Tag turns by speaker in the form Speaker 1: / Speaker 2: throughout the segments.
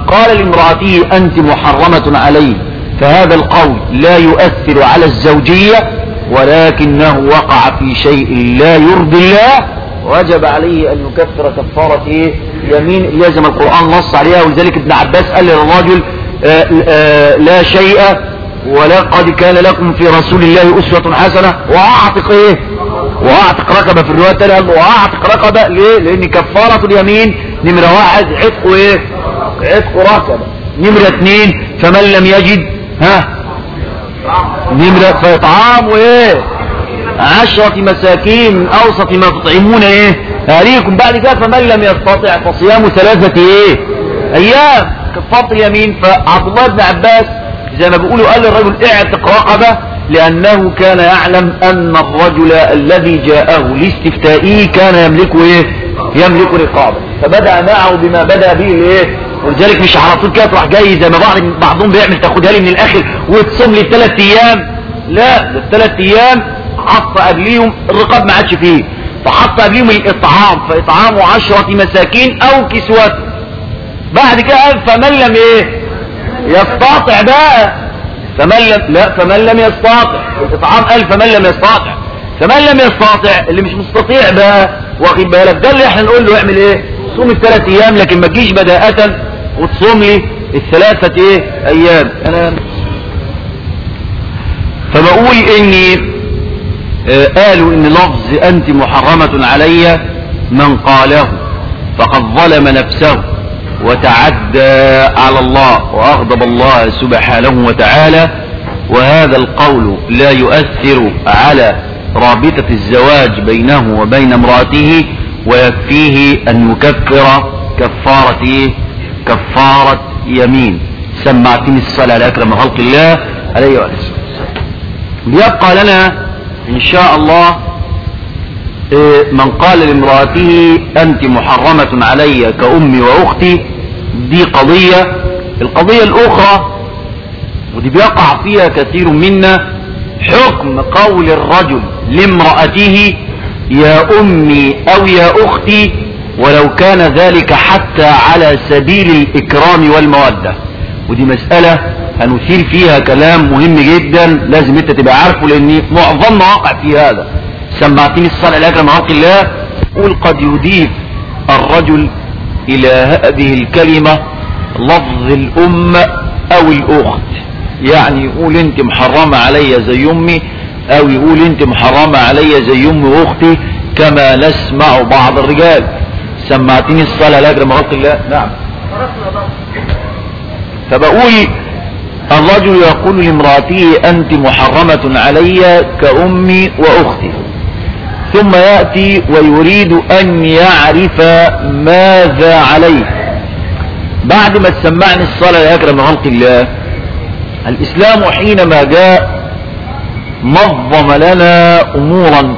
Speaker 1: قال لامرأته أنت محرمة عليه، فهذا القول لا يؤثر على الزوجية، ولكنه وقع في شيء لا يرضي الله، وجب عليه أن يكفر كفارة يمين لازم القرآن نص عليها. ولذلك ابن عباس قال للرجل لا شيء ولقد كان لكم في رسول الله أسوة حسنة وأعتق وأعتق رقبة. في الرواية الثانية قال وأعتق رقبة. ليه؟ لأن كفارة اليمين نمرة 1 عتق عتق رقبة. نمرة 2 فمن لم يجد نمرة فيطعام 10 مساكين من أوسط ما تطعمون أهليكم. بعد كده فمن لم يستطع فصيام 3 أيام كفارة اليمين. فعبد الله بن عباس زي ما بيقولوا قال للرجل اعتق رقبة، لأنه كان يعلم أن الرجل الذي جاءه لاستفتائه كان يملك رقابة، فبدأ معه بما بدأ به ولذلك مش على طول كده تروح جاي زي ما بعضهم بيعمل تاخدها لي من الآخر وتصوم لي 3 أيام. لا، 3 أيام حط قبليهم الرقاب ما عادش فيه، فحط قبليهم الإطعام، فإطعامه 10 مساكين أو كسوته. بعد كده قال فمن لم يستطع بقى، فمن لم يستطع الإطعام قال فمن لم يستطع، فمن لم يستطع اللي مش مستطيع بقى واخد بالك ده اللي احنا نقول له اعمل صوم 3 أيام، لكن ما تجيش بداءة وتصوم لي 3 أيام. انا فبقول اني قالوا ان لفظ انت محرمة علي من قاله فقد ظلم نفسه وتعدى على الله وأغضب الله سبحانه وتعالى، وهذا القول لا يؤثر على رابطة الزواج بينه وبين امرأته، ويكفيه أن يكفر كفارة يمين. سمعتني الصلاة على أكرم خلق الله عليه وآله وسلم. يبقى لنا إن شاء الله من قال لامرأته أنت محرمة علي كأمي وأختي، دي قضية. القضية الأخرى ودي بيقع فيها كثير منا، حكم قول الرجل لامرأته يا أمي أو يا أختي، ولو كان ذلك حتى على سبيل الإكرام والمودة. ودي مسألة هنثير فيها كلام مهم جدا لازم انت تبقى عارفه، لأن معظمنا واقع في هذا. سمعتني الصلاة الأكرم خلق الله. قل قد يضيف الرجل إلى هذه الكلمة لفظ الأم أو الأخت، يعني يقول أنت محرمة علي زي أمي، أو يقول أنت محرمة علي زي أمي وأختي، كما نسمع بعض الرجال. سمعتني الصلاة الأكرم خلق الله. نعم. فبقول الرجل يقول لامرأته أنت محرمة علي كأمي وأختي، ثم يأتي ويريد أن يعرف ماذا عليه بعد ما تسمعني الصلاة يا أكرم خلق الله. الإسلام حينما جاء نظم لنا أمورا،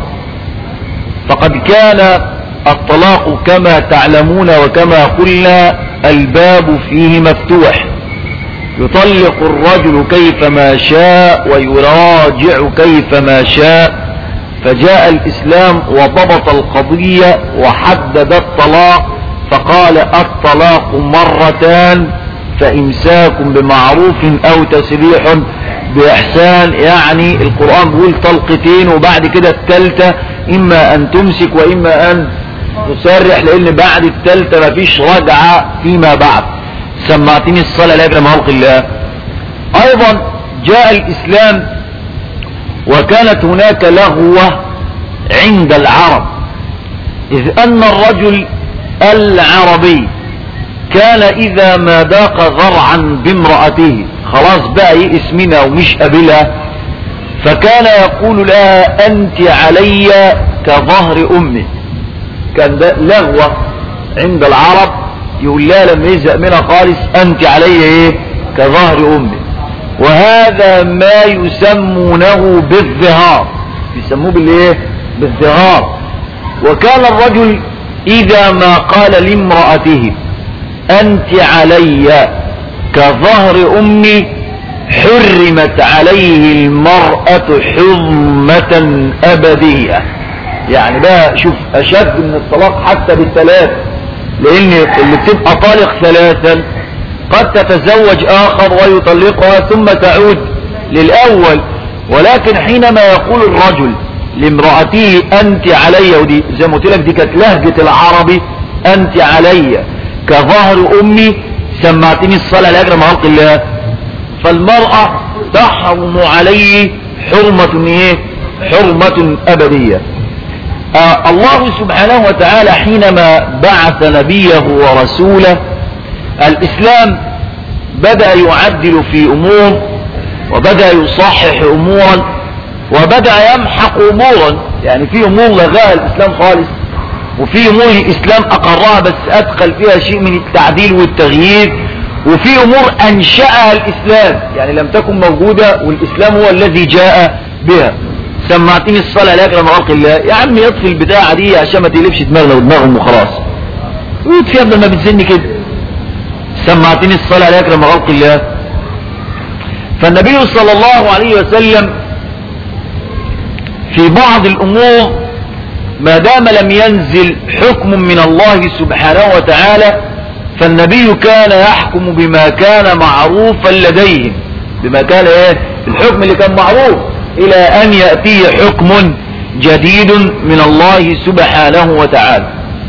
Speaker 1: فقد كان الطلاق كما تعلمون وكما قلنا الباب فيه مفتوح، يطلق الرجل كيفما شاء ويراجع كيفما شاء. فجاء الإسلام وضبط القضية وحدد الطلاق، فقال الطلاق 2 فإمساك بمعروف أو تسريح بإحسان. يعني القرآن بيقول 2 طلقتين، وبعد كده الثالثة إما أن تمسك وإما أن تسرح، لأن بعد الثالثة مفيش رجعة فيما بعد. سمعتني الصلاة لا يكرم خلق الله. أيضا جاء الإسلام وكانت هناك لغوة عند العرب، إذ أن الرجل العربي كان إذا ما ضاق ذرعا بامرأته خلاص بقى يئس منها ومش قابلها، فكان يقول لها أنت علي كظهر أمي. كان ده لغوة عند العرب، يقول لها لما يزهق منها خالص أنت علي كظهر أمي. وهذا ما يسمونه بالظهار، يسموه بالظهار. وكان الرجل إذا ما قال لامرأته أنت علي كظهر أمي حرمت عليه المرأة حرمة أبدية. يعني بقى شوف أشد من الطلاق حتى بال3، لأن اللي بتبقى طالق 3 قد تتزوج آخر ويطلقها ثم تعود للأول. ولكن حينما يقول الرجل لامرأته أنت علي، ودي زي ما قلت لك دي كانت لهجة العربي، أنت علي كظهر أمي سمعتني الصلاة لأجل ما خلق الله، فالمرأة تحرم عليه حرمة ايه؟ حرمة أبدية. الله سبحانه وتعالى حينما بعث نبيه ورسوله الإسلام بدأ يعدل في أمور، وبدأ يصحح أمورا، وبدأ يمحق أمورا. يعني في أمور لغاها الإسلام خالص، وفي أمور الإسلام أقرها بس أدخل فيها شيء من التعديل والتغيير، وفي أمور أنشأها الإسلام يعني لم تكن موجودة والإسلام هو الذي جاء بها. سمعتني الصلاة لأكرم خلق الله، يا عم يطفي البتاعة دي عشان ما تقلبش دماغنا ودماغهم وخلاص، ويطفي قبل ما بتزني كده. سمعتني الصلاة لأكرم خلق الله. فالنبي صلى الله عليه وسلم في بعض الأمور ما دام لم ينزل حكم من الله سبحانه وتعالى فالنبي كان يحكم بما كان معروفا لديهم، بما كان ايه؟ الحكم اللي كان معروف، الى ان يأتي حكم جديد من الله سبحانه وتعالى.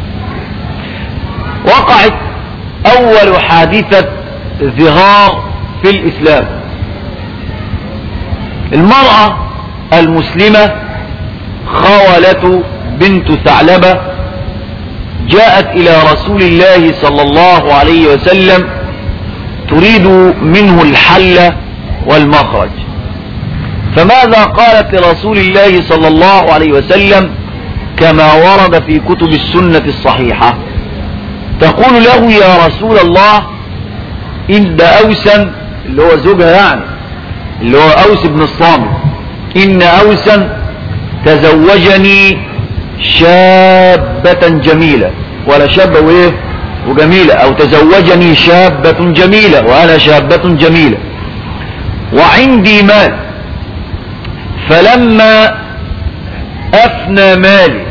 Speaker 1: وقعت اول حادثة ظهار في الاسلام. المرأة المسلمة خولة بنت ثعلبة جاءت الى رسول الله صلى الله عليه وسلم تريد منه الحل والمخرج. فماذا قالت لرسول الله صلى الله عليه وسلم كما ورد في كتب السنة الصحيحة؟ تقول له يا رسول الله إن أوسا، اللي هو زوجها يعني، اللي هو أوس بن الصامت، إن أوسا تزوجني شابة جميلة، ولا شابة وإيه وجميلة، أو تزوجني شابة جميلة وأنا شابة جميلة، وعندي مال، فلما أفنى مالي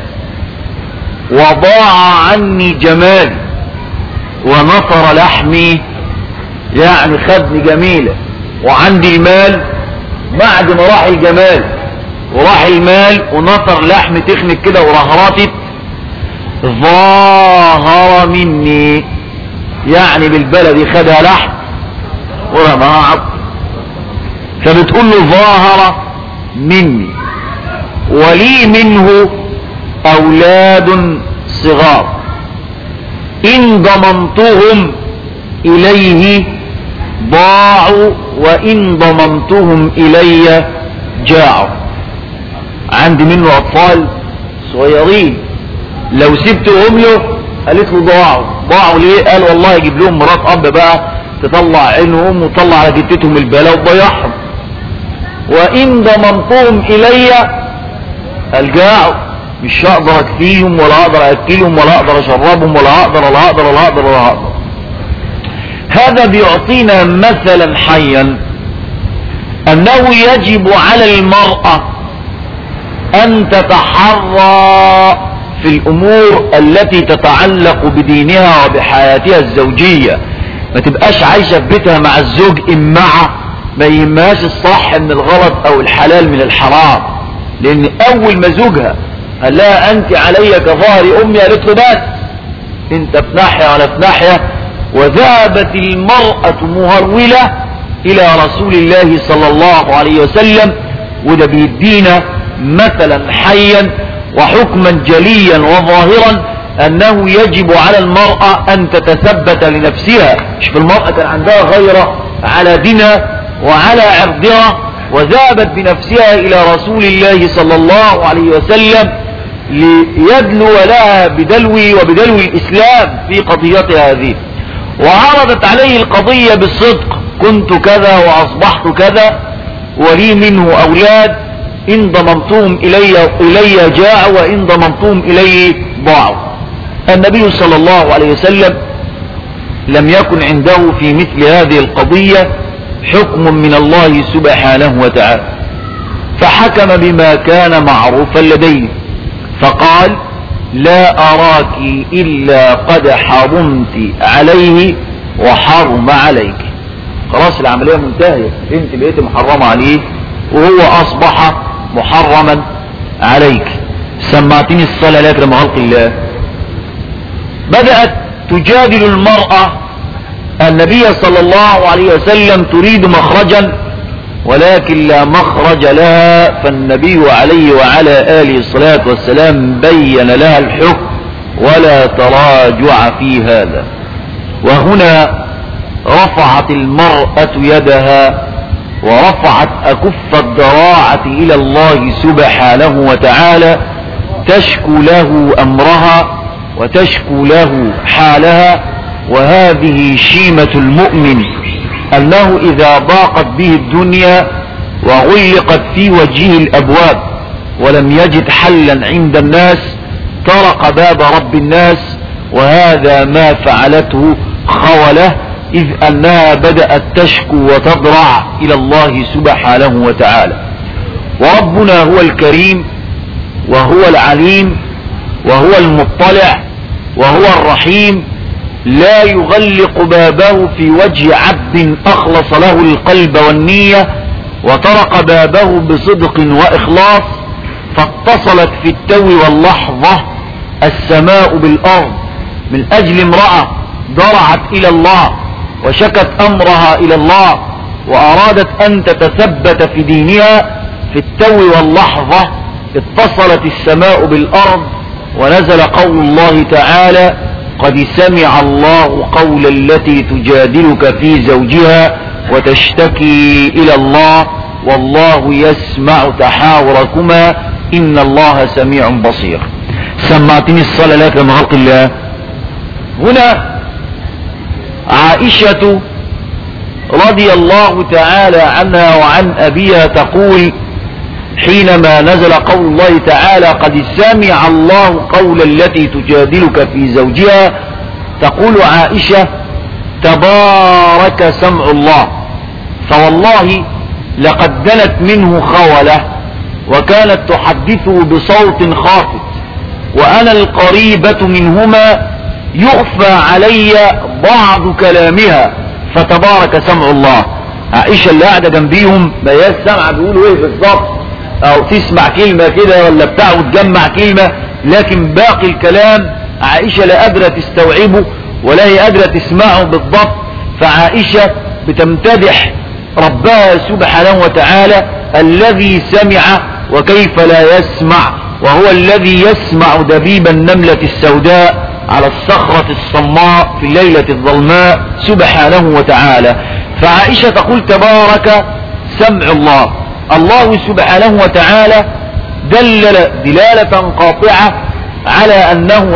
Speaker 1: وضاع عني جمالي ونطر لحمي، يعني خدني جميلة وعندي المال، بعد ما راح الجمال وراح المال ونطر لحم تخنك كده ورهرطت، ظاهر مني، يعني بالبلدي خدها لحم ورماها عظم. فبتقول له ظاهر مني ولي منه أولاد صغار، إن ضمنتهم إليه ضاعوا وإن ضمنتهم إلي جاعوا. عندي منه أطفال صغيرين لو سبتهم له، قالت له ضاعوا ليه؟ قال والله يجيب لهم مرات أب بقى تطلع عينهم وتطلع على جدتهم البلاء وتضيعهم، وإن ضمنتهم إلي الجاعوا، مش هقدر اكفيهم ولا اقدر اكلهم ولا اقدر اشربهم ولا اقدر. هذا بيعطينا مثلا حيا انه يجب على المرأة ان تتحرى في الامور التي تتعلق بدينها وبحياتها الزوجية. ما تبقاش عايشة في بيتها مع الزوج امعة ما يهمهاش الصح من الغلط او الحلال من الحرام، لان اول ما زوجها قال لها انت علي كظهر امي، قالت له بس انت في ناحية ولا في ناحية. وذهبت المرأة مهرولة الى رسول الله صلى الله عليه وسلم، وده بيدينا مثلا حيا وحكما جليا وظاهرا انه يجب على المرأة ان تتثبت لنفسها. شوف المرأة كان عندها غيرة على دينها وعلى عرضها، وذهبت بنفسها الى رسول الله صلى الله عليه وسلم ليدلو لها بدلوي وبدلو الإسلام في قضيتها هذه، وعرضت عليه القضية بالصدق، كنت كذا وأصبحت كذا ولي منه أولاد، إن ضمنتهم إلي جاعوا وإن ضمنتهم إلي ضاعوا. النبي صلى الله عليه وسلم لم يكن عنده في مثل هذه القضية حكم من الله سبحانه وتعالى، فحكم بما كان معروفا لديه، فقال لا أراك إلا قد حرمت عليه وحرم عليك. خلاص العملية منتهية، انت بقيت محرمة عليه وهو اصبح محرما عليك. سمعتني الصلاة لا يكرم خلق الله. بدأت تجادل المرأة النبي صلى الله عليه وسلم تريد مخرجا ولكن لا مخرج لها، فالنبي عليه وعلى آله الصلاة والسلام بين لها الحكم ولا تراجع في هذا. وهنا رفعت المرأة يدها ورفعت أكف الضراعة إلى الله سبحانه وتعالى تشكو له أمرها وتشكو له حالها. وهذه شيمة المؤمن، أنه إذا ضاقت به الدنيا وغلقت في وجهه الأبواب ولم يجد حلا عند الناس طرق باب رب الناس. وهذا ما فعلته خولة، إذ أنها بدأت تشكو وتضرع إلى الله سبحانه وتعالى. وربنا هو الكريم وهو العليم وهو المطلع وهو الرحيم، لا يغلق بابه في وجه عبد أخلص له القلب والنية وطرق بابه بصدق وإخلاص. فاتصلت في التو واللحظة السماء بالأرض من أجل امرأة ضرعت إلى الله وشكت أمرها إلى الله وأرادت أن تتثبت في دينها. في التو واللحظة اتصلت السماء بالأرض ونزل قول الله تعالى: قد سمع الله قول التي تجادلك في زوجها وتشتكي إلى الله والله يسمع تحاوركما إن الله سميع بصير. سمعتني الصلاة لك من خلق الله. هنا عائشة رضي الله تعالى عنها وعن أبيها تقول حينما نزل قول الله تعالى: قد سمع الله قول التي تجادلك في زوجها، تقول عائشة: تبارك سمع الله، فوالله لقد دنت منه خولة وكانت تحدثه بصوت خافت وأنا القريبة منهما يخفى علي بعض كلامها، فتبارك سمع الله. عائشة اللي قاعدة جنبيهم ما هي السمعة بيقولوا ايه بالظبط، او تسمع كلمة كده ولا بتاع وتجمع كلمة، لكن باقي الكلام عائشة لا قادرة تستوعبه ولا هي قادرة تسمعه بالضبط. فعائشة بتمتدح ربها سبحانه وتعالى الذي سمع وكيف لا يسمع، وهو الذي يسمع دبيب النملة السوداء على الصخرة الصماء في الليلة الظلماء سبحانه وتعالى. فعائشة تقول: تبارك سمع الله. الله سبحانه وتعالى دلل دلالة قاطعة على أنه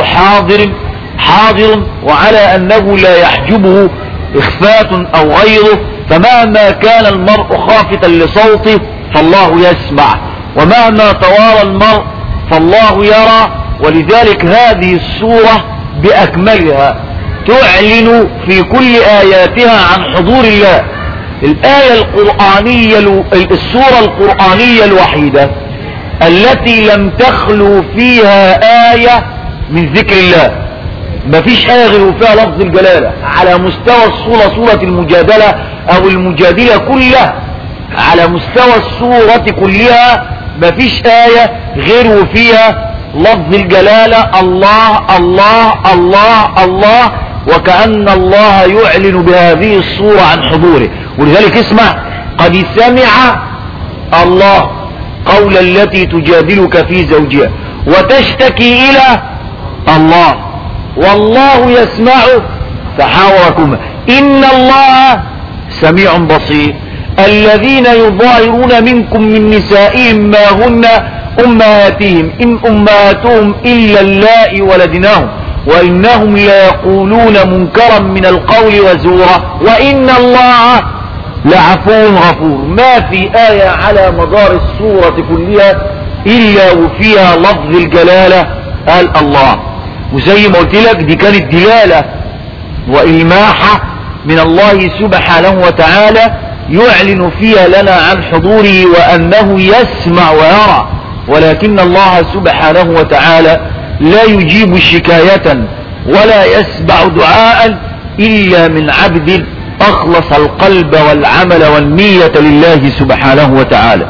Speaker 1: حاضر وعلى أنه لا يحجبه إخفاء أو غيره، فمهما كان المرء خافتا لصوته فالله يسمع، ومهما توارى المرء فالله يرى. ولذلك هذه السورة بأكملها تعلن في كل آياتها عن حضور الله. الآية القرآنية السورة القرآنية الوحيدة التي لم تخلو فيها آية من ذكر الله. مفيش آية غير فيها لفظ الجلالة على مستوى السورة، سورة المجادلة أو المجادلة كلها، على مستوى السورة كلها مفيش آية غير فيها لفظ الجلالة الله الله الله الله، وكأن الله يعلن بهذه الصورة عن حضوره. ولذلك اسمع: قد سمع الله قول التي تجادلك في زوجها وتشتكي إلى الله والله يسمع تحاوركما إن الله سميع بصير. الذين يظاهرون منكم من نسائهم ما هن أمهاتهم إن أمهاتهم إلا اللائي ولدناهم وإنهم ليقولون منكرا من القول وزورا وإن الله لعفو غفور. ما في آية على مدار السورة كلها إلا وفيها لفظ الجلالة قال الله. وزي ما قلت لك دي كانت دلالة وإلماحة من الله سبحانه وتعالى يعلن فيها لنا عن حضوره وأنه يسمع ويرى، ولكن الله سبحانه وتعالى لا يجيب شكاية ولا يسمع دعاء إلا من عبد أخلص القلب والعمل والنية لله سبحانه وتعالى.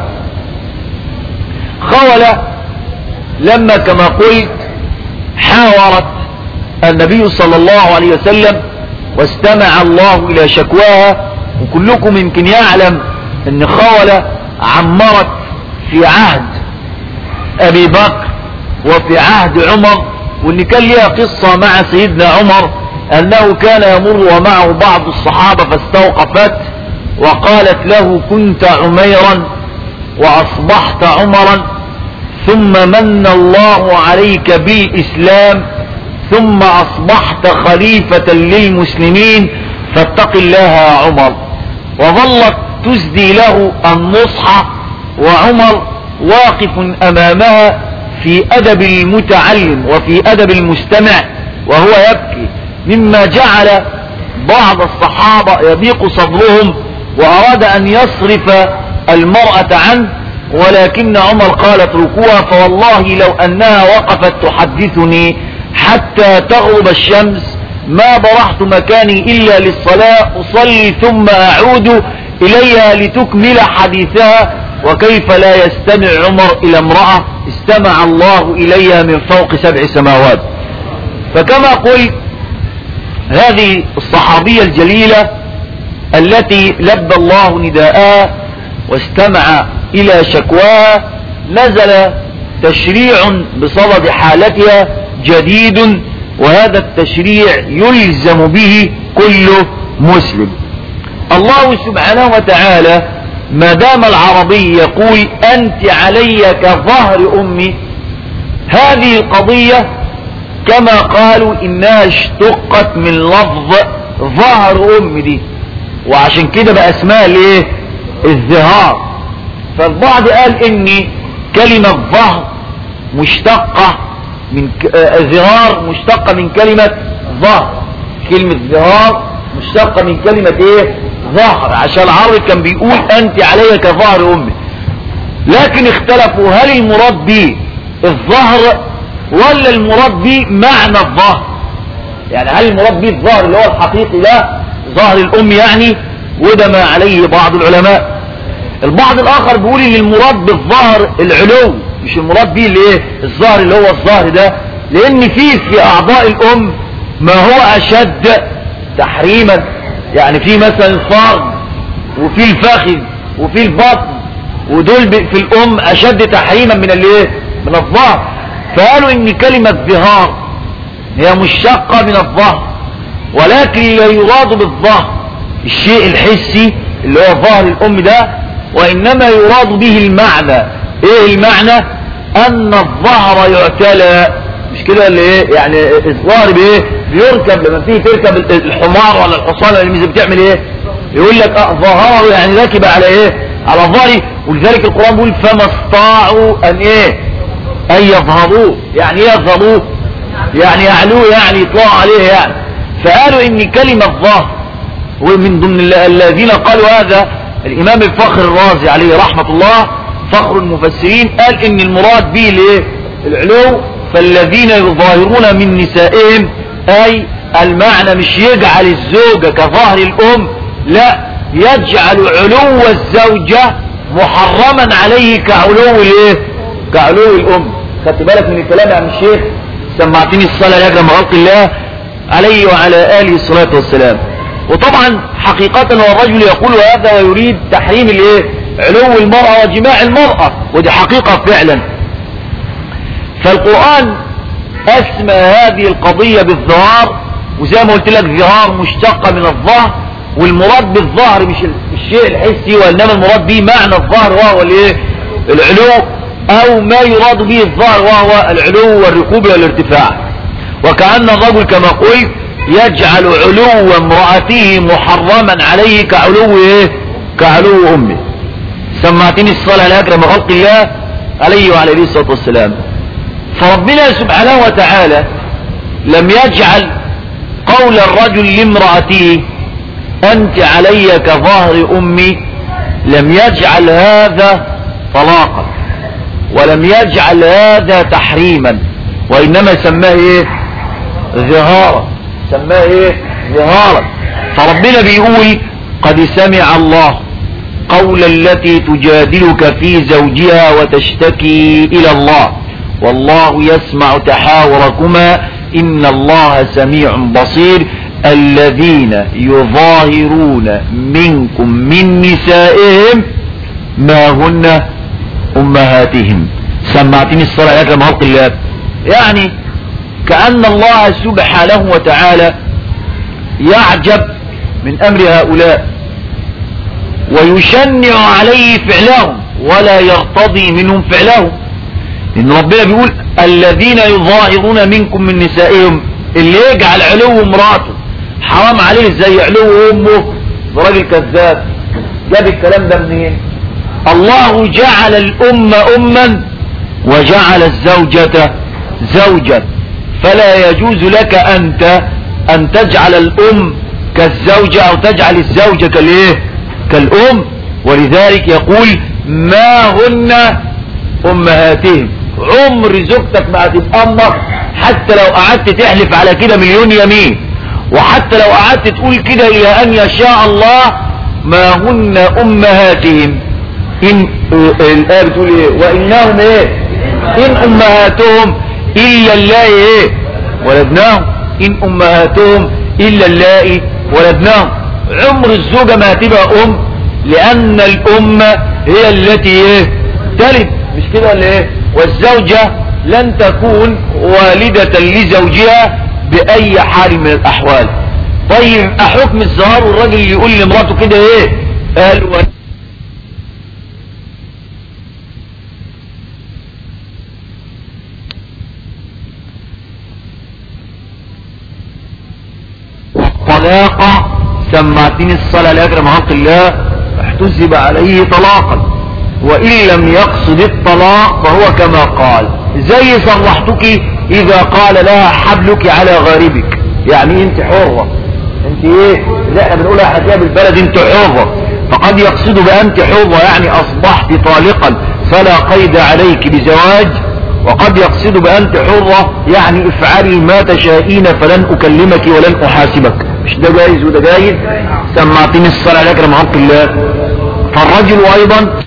Speaker 1: خولة لما كما قلت حاورت النبي صلى الله عليه وسلم واستمع الله إلى شكواها، وكلكم يمكن يعلم أن خولة عمرت في عهد أبي بكر وفي عهد عمر، وان كان لها قصة مع سيدنا عمر انه كان يمر ومعه بعض الصحابة فاستوقفت وقالت له كنت عميرا واصبحت عمرا ثم من الله عليك بالاسلام ثم اصبحت خليفة للمسلمين فاتق الله يا عمر. وظلت تسدي له النصح وعمر واقف امامها في أدب المتعلم وفي أدب المستمع وهو يبكي، مما جعل بعض الصحابة يضيق صدرهم وأراد أن يصرف المرأة عنه، ولكن عمر قال اتركوها فوالله لو أنها وقفت تحدثني حتى تغرب الشمس ما برحت مكاني إلا للصلاة أصلي ثم أعود إليها لتكمل حديثها. وكيف لا يستمع عمر إلى امرأة استمع الله إليها من فوق 7 سماوات؟ فكما قلت هذه الصحابية الجليلة التي لبى الله نداءها واستمع إلى شكواها نزل تشريع بصدد حالتها جديد، وهذا التشريع يلزم به كل مسلم. الله سبحانه وتعالى ما دام العربي يقول أنت علي كظهر أمي، هذه القضية كما قالوا إنها اشتقت من لفظ ظهر أمي دي، وعشان كده بقى اسمها ليه الظهار. فالبعض قال إن كلمة ظهر مشتقة من ظهار مشتقة من كلمة ظهر، كلمة ظهار مشتقة من كلمة ايه ظهر، عشان العربي كان بيقول انت علي كظهر امي. لكن اختلفوا هل المراد به الظهر ولا المراد به معنى الظهر، يعني هل المراد به الظهر اللي هو الحقيقي ده ظهر الام يعني، وده ما عليه بعض العلماء. البعض الاخر بيقول ان المراد بالظهر العلو، مش المراد به الايه الظهر اللي هو الظهر ده، لان في اعضاء الام ما هو اشد تحريما، يعني في مثلا الفرج وفي الفخذ وفي البطن، ودول في الام اشد تحريما من الايه من الظهر. فقالوا ان كلمة ظهار هي مشتقة من الظهر، ولكن لا يراد بالظهر الشيء الحسي اللي هو ظهر الام ده، وانما يراد به المعنى. ايه المعنى؟ ان الظهر يعتلى، مش كده اللي ايه يعني الظهر بايه بيركب، لما تيجي تركب الحمار ولا الحصان ولا الميزة بتعمل ايه؟ يقول لك ظهره يعني راكب على ايه على ظهري. ولذلك القرآن بيقول فما استطاعوا ان ايه ان يظهروه، يعني ايه يظهروه يعني يعلوه يعني يطلعوا عليه يعني. فقالوا ان كلمة ظهر، ومن ضمن الذين قالوا هذا الامام الفخر الرازي عليه رحمة الله فخر المفسرين، قال ان المراد به الايه العلو. فالذين يظاهرون من نسائهم، اي المعنى مش يجعل الزوجة كظهر الام، لا يجعل علو الزوجة محرما عليه كعلو الايه كعلو الام. خدت بالك من الكلام يا عم الشيخ؟ سمعتني الصلاة لاجل خلق الله عليه وعلى آله الصلاة والسلام. وطبعا حقيقة هو الرجل يقول هذا ويريد تحريم الايه علو المرأة وجماع المرأة، ودي حقيقة فعلا. فالقرآن اسمى هذه القضية بالظهار، وزي ما قلت لك ظهار مشتقة من الظهر، والمراد بالظهر مش الشيء الحسي، وانما المراد به معنى الظهر وهو الايه العلو، او ما يراد به الظهر وهو العلو والركوب والارتفاع. وكأن الرجل كما قلت يجعل علو امرأته محرما عليه كعلو ايه كعلو امه. سمعتني الصلاة لأكرم خلق الله عليه وعلى اله الصلاة والسلام. فربنا سبحانه وتعالى لم يجعل قول الرجل لامرأته أنت علي كظهر أمي، لم يجعل هذا طلاقا ولم يجعل هذا تحريما، وإنما سماه إيه ظهارا، سماه إيه ظهارا. فربنا بيقول قد سمع الله قول التي تجادلك في زوجها وتشتكي إلى الله والله يسمع تحاوركما إن الله سميع بصير. الذين يظاهرون منكم من نسائهم ما هن أمهاتهم. سمعتني الصلاة عليك لما خلق الله. يعني كأن الله سبحانه وتعالى يعجب من أمر هؤلاء ويشنع عليه فعلهم ولا يرتضي منهم فعلهم. إن ربنا بيقول الذين يظاهرون منكم من نسائهم، اللي يجعل علو امراته حرام عليه زي علو امه، راجل كذاب. جاب الكلام ده منين؟ الله جعل الام اما وجعل الزوجة زوجا، فلا يجوز لك انت ان تجعل الام كالزوجة او تجعل الزوجة كالايه؟ كالام. ولذلك يقول ما هن امهاتهم. عمر زوجتك ما هتبقى امك حتى لو قعدت تحلف على كده مليون يمين، وحتى لو قعدت تقول كده الى ان يشاء الله ما هن امهاتهم. ان الآية بتقول ايه؟ وانهم ايه؟ ان امهاتهم الا اللائي ايه؟ ولدناهم. ان امهاتهم الا اللائي ولدناهم. عمر الزوجة ما هتبقى ام، لان الام هي التي ايه؟ تلد، مش كده ولا ايه؟ والزوجة لن تكون والدة لزوجها بأي حال من الأحوال. طيب أحكم الزهار والراجل اللي يقول لمراته كده ايه؟ قال الطلاق سمعتني الصلاة لأكرم خلق الله احتسب عليه طلاقا، وإن لم يقصد الطلاق فهو كما قال. زي صرحتك إذا قال لها حبلك على غاربك، يعني انت حرة، انت ايه زي احنا بنقولها حكاية بالبلد، انت حرة. فقد يقصد بأنت حرة يعني أصبحت طالقا فلا قيد عليك بزواج، وقد يقصد بأنت حرة يعني افعلي ما تشائين فلن أكلمك ولن أحاسبك. مش ده جايز وده جايز؟ سمعتني الصلاة على أكرم خلق الله. فالرجل أيضا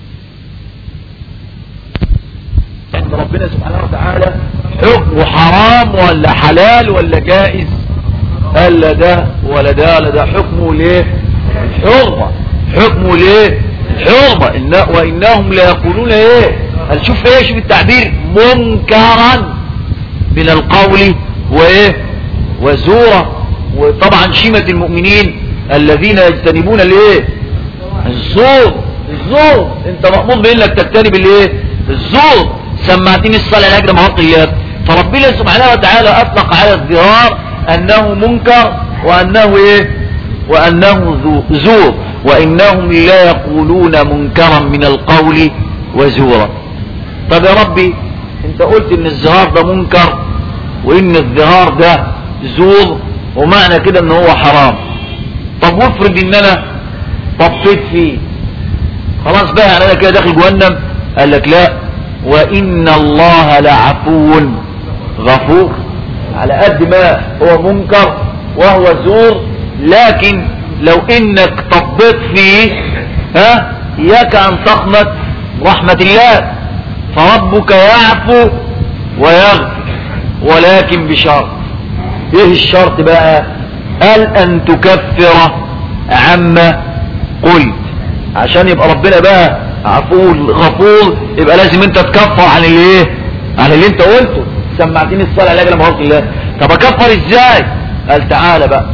Speaker 1: عند ربنا سبحانه وتعالى حكمه حرام ولا حلال ولا جائز؟ قال لا ده ولا ده ولا ده. حكمه ليه؟ الحرمة. حكمه ليه؟ الحرمة. وإنهم لا يقولون ايه؟ هل شوف ايه؟ شوف التعبير، منكرا من القول وايه؟ وزورا. وطبعا شيمة المؤمنين الذين يجتنبون الايه؟ الزور. الزور انت مأمور بانك تجتنب الايه؟ الزور. سمعتني الصلاة لأجل محق الله. فربنا سبحانه وتعالى أطلق على الظهار أنه منكر وأنه إيه؟ وأنه زور. وإنهم لا يقولون منكرا من القول وزورا. طب يا ربي انت قلت ان الظهار ده منكر وان الظهار ده زور ومعنى كده ان هو حرام. طب وافرض ان انا طفيت فيه، خلاص بقى يعني انا كده داخل جهنم؟ قال لك لا، وإن الله لعفو غفور. على قد ما هو منكر وهو زور، لكن لو انك طبيت فيه اياك ان تقنط رحمة الله. فربك يعفو ويغفر ولكن بشرط. ايه الشرط بقى؟ قال ان تكفر عما قلت. عشان يبقى ربنا بقى عفو غفور يبقى لازم انت تكفر عن اللي ايه؟ عن اللي انت قلته. سمعتني الصلاة على اجل محق الله. طب اكفر ازاي؟ قال تعالى بقى،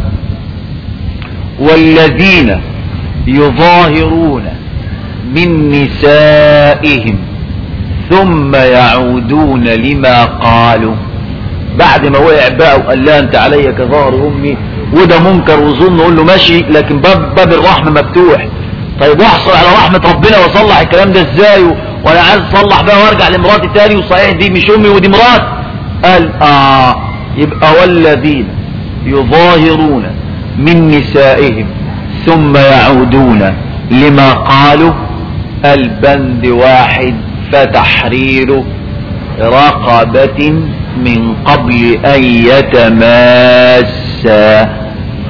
Speaker 1: والذين يظاهرون من نسائهم ثم يعودون لما قالوا. بعد ما وقع بقى وقال لها انت علي كظهر امي وده منكر وظن، نقول له ماشي، لكن باب الرحمة مفتوح. طيب واحصل على رحمة ربنا واصلح الكلام ده ازاي؟ وانا عايز اصلح بقى وارجع لمراتي تاني، وصحيح دي مش امي ودي مرات. قال يبقى والذين يظاهرون من نسائهم ثم يعودون لما قالوا. البند واحد، فتحرير رقبة من قبل ان يتماسا.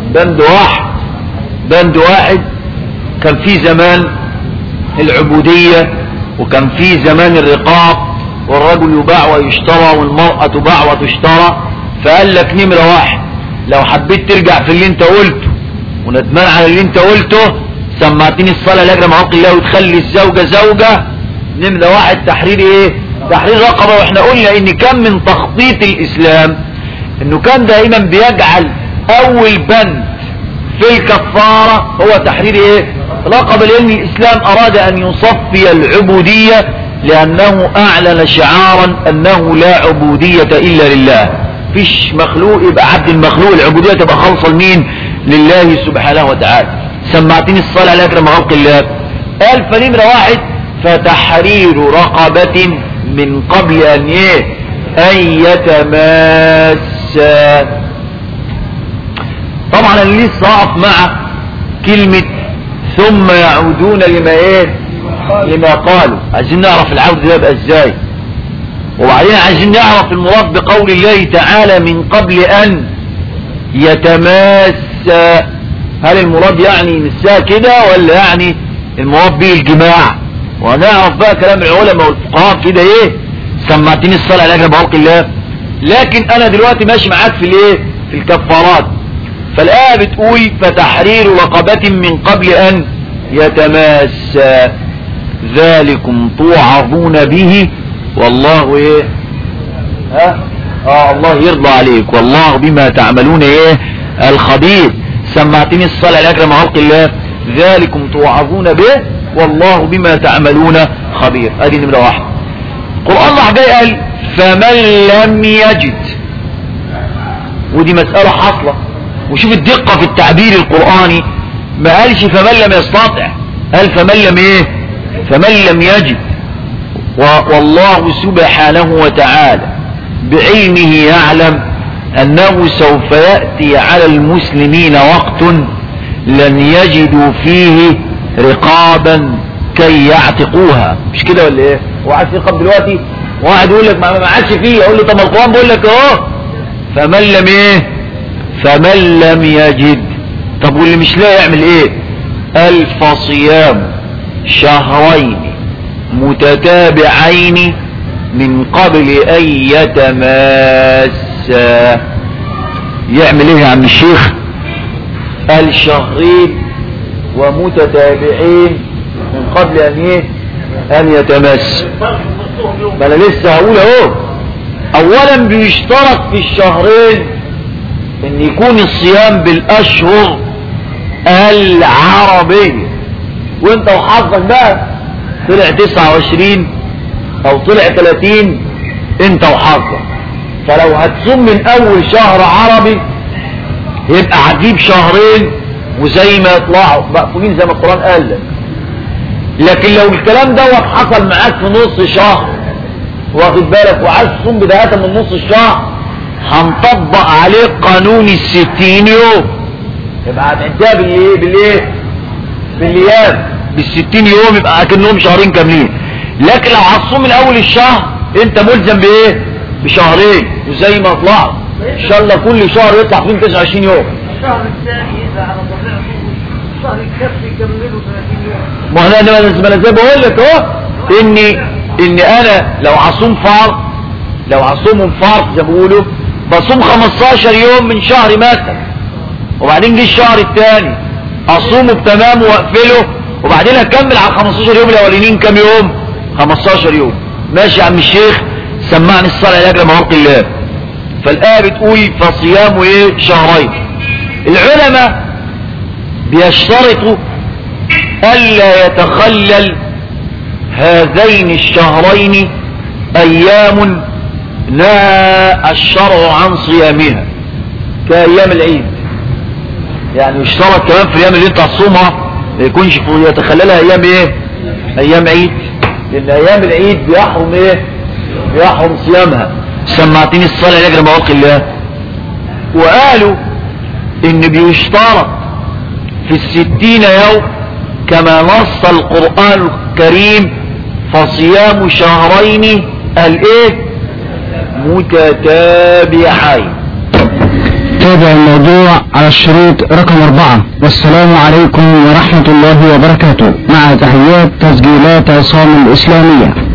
Speaker 1: بند واحد. كان في زمان العبودية، وكان في زمان الرقاب، والرجل يباع ويشترى والمرأة تباع وتشترى. فقال لك نمرة واحد لو حبيت ترجع في اللي انت قلته وندمان على اللي انت قلته سمعتني الصلاة لاجل حق الله وتخلي الزوجة زوجة، نمرة واحد تحرير ايه؟ تحرير رقبة. واحنا قلنا ان كان من تخطيط الاسلام انه كان دائما بيجعل اول بند في الكفارة هو تحرير ايه؟ رقبة، لان الاسلام اراد ان يصفي العبودية لانه اعلن شعارا انه لا عبودية الا لله. فيش مخلوق يبقى عبد المخلوق، العبودية تبقى خالصة لمين؟ لله سبحانه وتعالى. سمعتني الصلاة على اكرم خلق الله. قال فنمرة واحد فتحرير رقبة من قبل ان ايه؟ ان يتماسا. طبعا انا لسه اقف مع كلمة ثم يعودون لما ايه؟ لما قالوا. عايزين نعرف العود ده يبقى ازاي، وبعدين عايزين نعرف المراد بقول الله تعالى من قبل ان يتماسا. هل المراد يعني نساء كده ولا يعني المراد به الجماع؟ ونعرف بقى كلام العلماء والفقهاء كده ايه. سمعتني الصلاة على اجل بحق الله. لكن انا دلوقتي ماشي معاك في الايه؟ في الكفارات. فالآية بتقول فتحرير رقبة من قبل ان يتماسا ذلكم توعظون به والله ايه؟ الله يرضى عليك والله بما تعملون ايه؟ الخبير. سمعتني الصلاة على اكرم خلق الله. ذلكم توعظون به والله بما تعملون خبير. ادي نمرة واحد. القرآن راح جاي قال فمن لم يجد، ودي مسألة حاصلة. وشوف الدقة في التعبير القرآني، ما قالش فمن لم يستطع، قال فمن لم ايه؟ فمن لم يجد. والله سبحانه وتعالى بعلمه يعلم انه سوف يأتي على المسلمين وقت لن يجدوا فيه رقابا كي يعتقوها. مش كده ولا ايه؟ واحد يرقب دلوقتي واحد يقول لك ما عادش فيه، اقول له طب القرآن بيقول لك اهو فمن لم ايه؟ فمن لم يجد. طب واللي مش لاقي يعمل ايه؟ قال فصيام شهرين متتابعين من قبل ان يتماسا. يعمل ايه يا عم الشيخ؟ قال شهرين ومتتابعين من قبل ان ايه؟ ان يتماسا. ما انا لسه هقول اهو. اولا بيشترط في الشهرين ان يكون الصيام بالاشهر العربية، وانت وحظك بقى طلع 29 او طلع 30 انت وحظك. فلو هتصوم من اول شهر عربي يبقى هتجيب شهرين وزي ما يطلعوا مقفولين زي ما القرآن قال لك. لكن لو الكلام دوت حصل معاك في نص شهر واخد بالك وعايز تصوم بداية من نص الشهر، هنطبق عليك قانون 60 يوم. يبقى هتعدها بالايه؟ بالايام. بال60 يوم يبقى اكنهم شهرين كاملين. لكن لو هتصوم من اول الشهر انت ملزم بايه؟ بشهرين وزي ما طلعوا ان شاء الله كل شهر يطلع فيه 29 يوم.
Speaker 2: الشهر الثاني اذا على طبيعته الشهر الكافي يكمله 30 يوم.
Speaker 1: ما انا زي بقول لك اهو اني انا لو هصوم فرض، لو هصوم فرض زي ما بيقولوا بصوم 15 يوم من شهر مثلا، وبعدين جه الشهر الثاني اصومه بتمام واقفله، وبعدين اكمل على 15 يوم الاولانيين كام يوم؟ 15 يوم. ماشي يا عم الشيخ. سمعني الصلاة لاجل خلق الله. فالآية بتقول فصيام ايه؟ شهرين. العلماء بيشترطوا الا يتخلل هذين الشهرين ايام نهى الشرع عن صيامها كايام العيد. يعني يشترط كمان في الايام اللي انت هتصومها ما يكونش يتخللها ايام ايه؟ ايام عيد، لان ايام العيد بيحرم ايه؟ بيحرم صيامها. سمعتني الصلاة لاجل خلق الله. وقالوا ان بيشترط في 60 يوم كما نص القرآن الكريم فصيام شهرين الايه؟ متتابعين.
Speaker 3: نتابع الموضوع على الشريط رقم 4. والسلام عليكم ورحمة الله وبركاته، مع تحيات تسجيلات عصام الإسلامية.